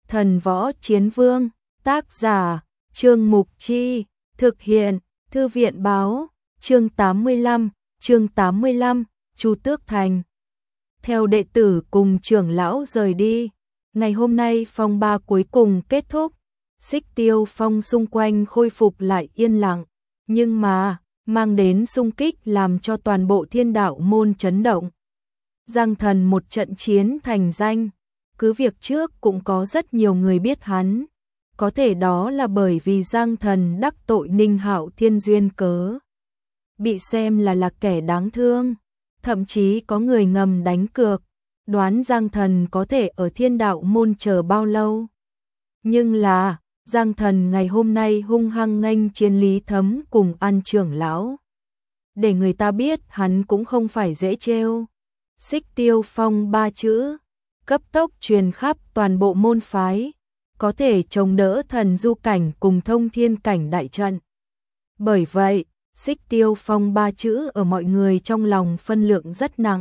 Thần võ chiến vương, tác giả, Trương Mục Chi, thực hiện, Thư viện báo, chương 85, Chu Tước Thành. Theo đệ tử cùng trưởng lão rời đi, ngày hôm nay phong ba cuối cùng kết thúc, Xích Tiêu Phong xung quanh khôi phục lại yên lặng, nhưng mà, mang đến xung kích làm cho toàn bộ Thiên Đạo môn chấn động. Giang Thần một trận chiến thành danh, cứ việc trước cũng có rất nhiều người biết hắn, có thể đó là bởi vì Giang Thần đắc tội Ninh Hạo Thiên duyên cớ, bị xem là kẻ đáng thương, thậm chí có người ngầm đánh cược, đoán Giang Thần có thể ở Thiên Đạo môn chờ bao lâu. Nhưng là, Giang Thần ngày hôm nay hung hăng nghênh chiến Lý Thấm cùng An trưởng lão, để người ta biết hắn cũng không phải dễ trêu. Xích Tiêu Phong ba chữ cấp tốc truyền khắp toàn bộ môn phái, có thể chống đỡ thần du cảnh cùng thông thiên cảnh đại trận. Bởi vậy, Xích Tiêu Phong ba chữ ở mọi người trong lòng phân lượng rất nặng.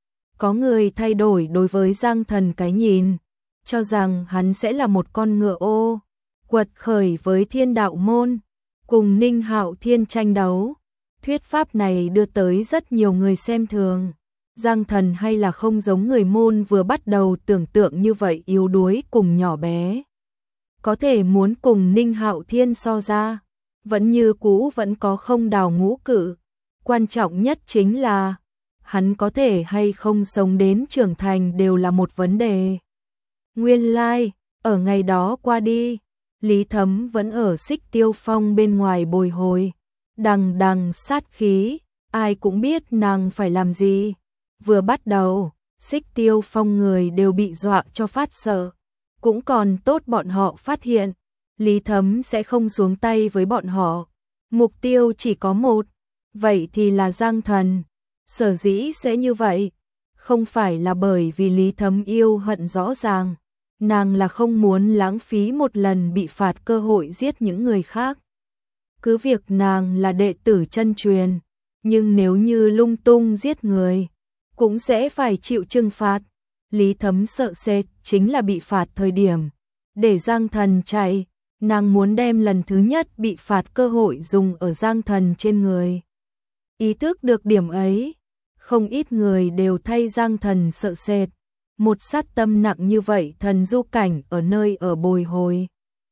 Có người thay đổi đối với Giang Thần cái nhìn, cho rằng hắn sẽ là một con ngựa ô, quật khởi với Thiên Đạo môn, cùng Ninh Hạo Thiên tranh đấu. Thuyết pháp này đưa tới rất nhiều người xem thường. Giang Thần hay là không giống người môn vừa bắt đầu tưởng tượng như vậy yếu đuối cùng nhỏ bé. Có thể muốn cùng Ninh Hạo Thiên so ra, vẫn như cũ vẫn có không đào ngũ cự. Quan trọng nhất chính là, hắn có thể hay không sống đến trưởng thành đều là một vấn đề. Nguyên lai, ở ngày đó qua đi, Lý Thấm vẫn ở Xích Tiêu Phong bên ngoài bồi hồi, đằng đằng sát khí, ai cũng biết nàng phải làm gì. Vừa bắt đầu, Xích Tiêu Phong người đều bị dọa cho phát sợ, cũng còn tốt bọn họ phát hiện, Lý Thấm sẽ không xuống tay với bọn họ. Mục tiêu chỉ có một, vậy thì là Giang Thần. Sở dĩ sẽ như vậy, không phải là bởi vì Lý Thấm yêu hận rõ ràng, nàng là không muốn lãng phí một lần bị phạt cơ hội giết những người khác. Cứ việc nàng là đệ tử chân truyền, nhưng nếu như lung tung giết người, cũng sẽ phải chịu trừng phạt. Lý Thấm sợ sệt chính là bị phạt thời điểm để Giang Thần chạy, nàng muốn đem lần thứ nhất bị phạt cơ hội dùng ở Giang Thần trên người. Ý thức được điểm ấy, không ít người đều thay Giang Thần sợ sệt. Một sát tâm nặng như vậy thần du cảnh ở nơi ở bồi hồi,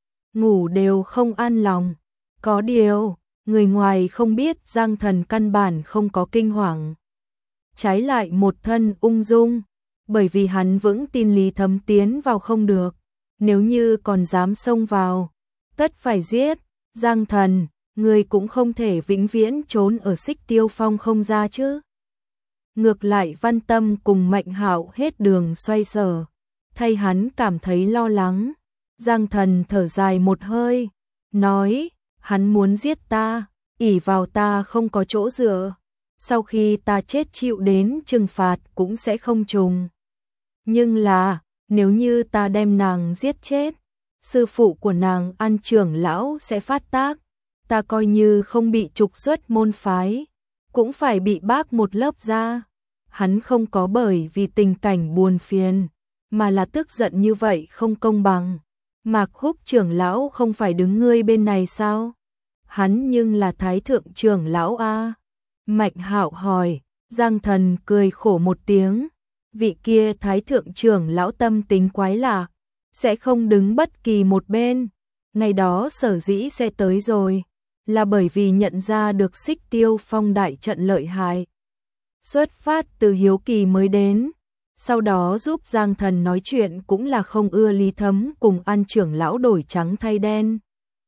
ngủ đều không an lòng. Có điều, người ngoài không biết Giang Thần căn bản không có kinh hoàng, trái lại một thân ung dung, bởi vì hắn vững tin Lý Thấm tiến vào không được, nếu như còn dám xông vào, tất phải giết. Giang Thần, người cũng không thể vĩnh viễn trốn ở Xích Tiêu Phong không ra chứ. Ngược lại Văn Tâm cùng Mạnh Hạo hết đường xoay sở, thay hắn cảm thấy lo lắng. Giang Thần thở dài một hơi, nói, hắn muốn giết ta, ỷ vào ta không có chỗ dựa, sau khi ta chết chịu đến trừng phạt cũng sẽ không trùng. Nhưng là, nếu như ta đem nàng giết chết, sư phụ của nàng An trưởng lão sẽ phát tác, ta coi như không bị trục xuất môn phái, cũng phải bị bác một lớp ra. Hắn không có bởi vì tình cảnh buồn phiền, mà là tức giận như vậy không công bằng. Mạc Húc trưởng lão không phải đứng ngươi bên này sao? Hắn nhưng là thái thượng trưởng lão a. Mạnh Hạo hỏi. Giang Thần cười khổ một tiếng, vị kia thái thượng trưởng lão tâm tính quái lạ, sẽ không đứng bất kỳ một bên. Ngày đó sở dĩ sẽ tới rồi, là bởi vì nhận ra được Xích Tiêu Phong đại trận lợi hại, xuất phát từ hiếu kỳ mới đến. Sau đó giúp Giang Thần nói chuyện cũng là không ưa Lý Thấm cùng An trưởng lão đổi trắng thay đen.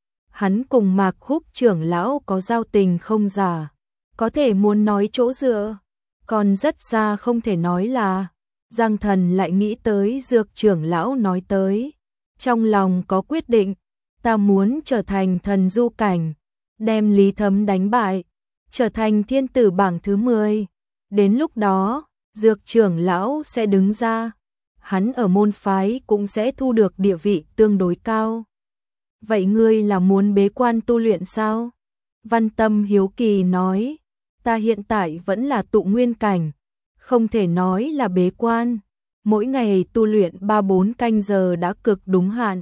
Hắn cùng Mạc Húc trưởng lão có giao tình không giả, có thể muốn nói chỗ dựa, còn rất xa không thể nói là. Giang Thần lại nghĩ tới Dược trưởng lão nói tới, trong lòng có quyết định, ta muốn trở thành thần du cảnh, đem Lý Thấm đánh bại, trở thành thiên tử bảng thứ 10. Đến lúc đó, Dược trưởng lão sẽ đứng ra, hắn ở môn phái cũng sẽ thu được địa vị tương đối cao. Vậy ngươi là muốn bế quan tu luyện sao? Văn Tâm hiếu kỳ nói, ta hiện tại vẫn là tụ nguyên cảnh, không thể nói là bế quan. mỗi ngày tu luyện 3-4 canh giờ đã cực đúng hạn.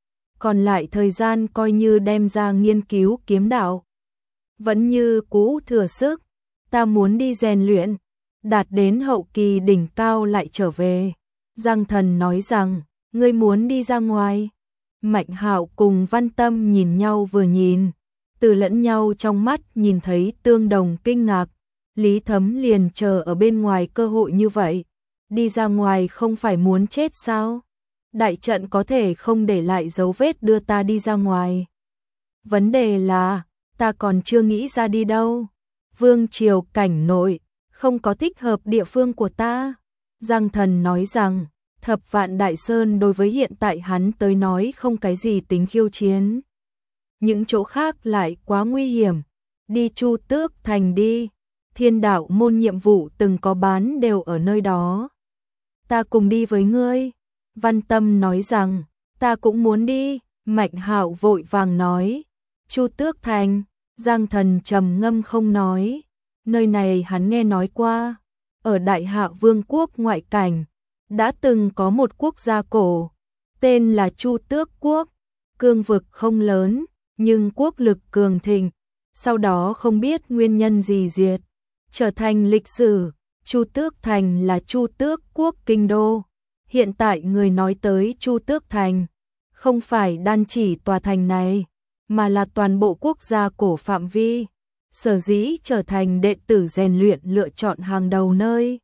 Còn lại thời gian coi như đem ra nghiên cứu kiếm đạo. Vẫn như cũ thừa sức, ta muốn đi rèn luyện, đạt đến hậu kỳ đỉnh cao lại trở về. Giang Thần nói rằng, ngươi muốn đi ra ngoài. Mạnh Hạo cùng Văn Tâm nhìn nhau vừa nhìn, từ lẫn nhau trong mắt nhìn thấy tương đồng kinh ngạc. Lý Thấm liền chờ ở bên ngoài cơ hội như vậy. Đi ra ngoài không phải muốn chết sao? Đại trận có thể không để lại dấu vết đưa ta đi ra ngoài. Vấn đề là, ta còn chưa nghĩ ra đi đâu. Vương triều cảnh nội, không có thích hợp địa phương của ta. Giang Thần nói rằng, Thập Vạn Đại Sơn đối với hiện tại hắn tới nói không cái gì tính khiêu chiến. Những chỗ khác lại quá nguy hiểm. Đi Chu Tước Thành đi. Thiên đạo môn nhiệm vụ từng có bán đều ở nơi đó. Ta cùng đi với ngươi. Văn Tâm nói rằng, ta cũng muốn đi. Mạnh Hạo vội vàng nói, Chu Tước Thành. Giang Thần trầm ngâm không nói. Nơi này hắn nghe nói qua. Ở Đại Hạ Vương quốc ngoại cảnh, đã từng có một quốc gia cổ, tên là Chu Tước Quốc. Cương vực không lớn, nhưng quốc lực cường thịnh. Sau đó không biết nguyên nhân gì diệt, trở thành lịch sử. Chu Tước Thành là Chu Tước Quốc kinh đô. Hiện tại người nói tới Chu Tước Thành, không phải đan chỉ tòa thành này, mà là toàn bộ quốc gia cổ phạm vi. Sở dĩ trở thành đệ tử rèn luyện lựa chọn hàng đầu nơi,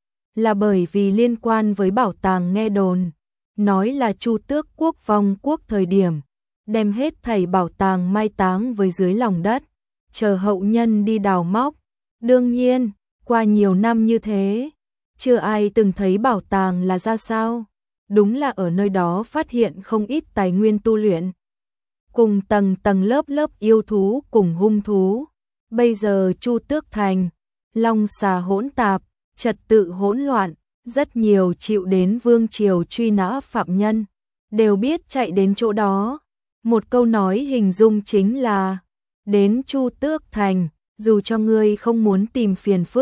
là bởi vì liên quan với bảo tàng nghe đồn, nói là Chu Tước Quốc vong quốc thời điểm, đem hết thảy bảo tàng mai táng với dưới lòng đất, chờ hậu nhân đi đào móc. Đương nhiên, qua nhiều năm như thế, chưa ai từng thấy bảo tàng là ra sao. Đúng là ở nơi đó phát hiện không ít tài nguyên tu luyện, cùng tầng tầng lớp lớp yêu thú cùng hung thú. Bây giờ Chu Tước Thành, long xà hỗn tạp, trật tự hỗn loạn, rất nhiều chịu đến vương triều truy nã phạm nhân, đều biết chạy đến chỗ đó. Một câu nói hình dung chính là, đến Chu Tước Thành, dù cho ngươi không muốn tìm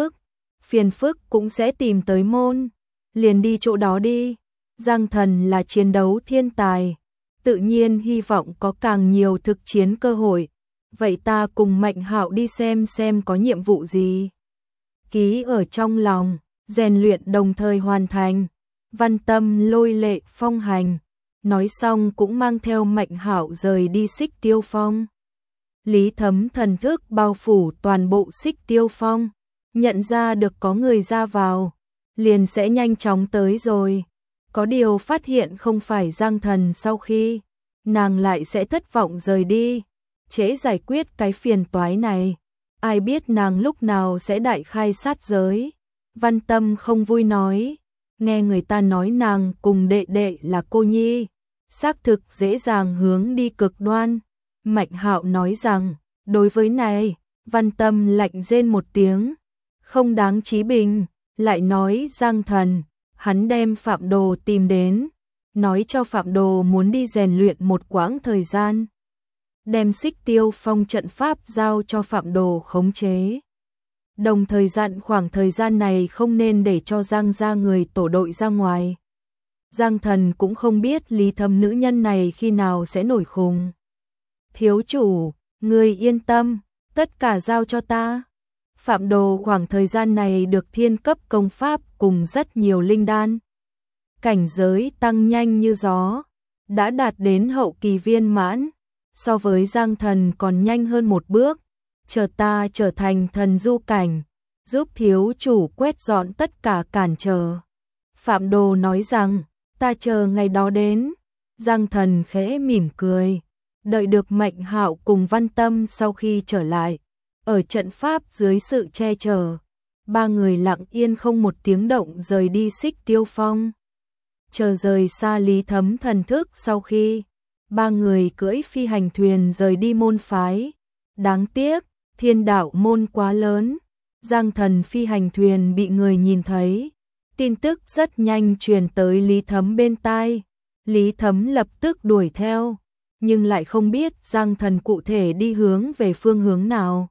phiền phức cũng sẽ tìm tới môn, liền đi chỗ đó đi. Giang Thần là chiến đấu thiên tài, tự nhiên hy vọng có càng nhiều thực chiến cơ hội. Vậy ta cùng Mạnh Hạo đi xem có nhiệm vụ gì. Ký ở trong lòng, rèn luyện đồng thời hoàn thành. Văn Tâm lôi lệ phong hành, nói xong cũng mang theo Mạnh Hạo rời đi Xích Tiêu Phong. Lý Thấm thần thức bao phủ toàn bộ Xích Tiêu Phong, nhận ra được có người ra vào, liền sẽ nhanh chóng tới rồi. Có điều phát hiện không phải Giang Thần sau khi, nàng lại sẽ thất vọng rời đi. Trễ giải quyết cái phiền toái này, ai biết nàng lúc nào sẽ đại khai sát giới. Văn Tâm không vui nói, nghe người ta nói nàng cùng đệ đệ là cô nhi, xác thực dễ dàng hướng đi cực đoan. Mạnh Hạo nói rằng, đối với này, Văn Tâm lạnh rên một tiếng, không đáng chí bình. Lại nói Giang Thần, hắn đem Phạm Đồ tìm đến, nói cho Phạm Đồ muốn đi rèn luyện một quãng thời gian, đem Xích Tiêu Phong trận pháp giao cho Phạm Đồ khống chế. Đồng thời dặn khoảng thời gian này không nên để cho Giang gia người tổ đội ra ngoài. Giang Thần cũng không biết Lý Thấm nữ nhân này khi nào sẽ nổi khùng. Thiếu chủ, người yên tâm, tất cả giao cho ta. Phạm Đồ khoảng thời gian này được thiên cấp công pháp cùng rất nhiều linh đan. Cảnh giới tăng nhanh như gió, đã đạt đến hậu kỳ viên mãn. So với Giang Thần còn nhanh hơn một bước. Chờ ta trở thành thần du cảnh, giúp thiếu chủ quét dọn tất cả cản trở. Phạm Đồ nói rằng, ta chờ ngày đó đến. Giang Thần khẽ mỉm cười, đợi được Mạnh Hạo cùng Văn Tâm sau khi trở lại. Ở trận pháp dưới sự che chở, ba người lặng yên không một tiếng động rời đi Xích Tiêu Phong. Chờ rời xa Lý Thấm thần thức sau khi, ba người cưỡi phi hành thuyền rời đi môn phái. Đáng tiếc, thiên đạo môn quá lớn, Giang Thần phi hành thuyền bị người nhìn thấy. Tin tức rất nhanh truyền tới Lý Thấm bên tai. Lý Thấm lập tức đuổi theo, nhưng lại không biết Giang Thần cụ thể đi hướng về phương hướng nào.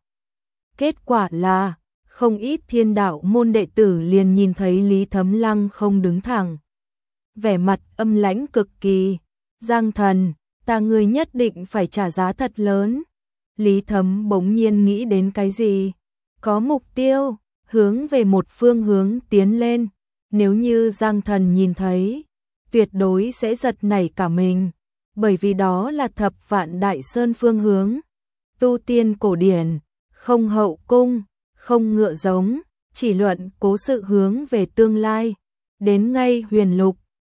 Kết quả là, không ít thiên đạo môn đệ tử liền nhìn thấy Lý Thấm lăng không đứng thẳng, vẻ mặt âm lãnh cực kỳ. Giang Thần, ta ngươi nhất định phải trả giá thật lớn. Lý Thấm bỗng nhiên nghĩ đến cái gì? Có mục tiêu, hướng về một phương hướng tiến lên. Nếu như Giang Thần nhìn thấy, tuyệt đối sẽ giật nảy cả mình. Bởi vì đó là Thập Vạn Đại Sơn phương hướng. Tu tiên cổ điển, không hậu cung, không ngựa giống, chỉ luận cố sự hướng về tương lai. Đến ngay Huyền Lục,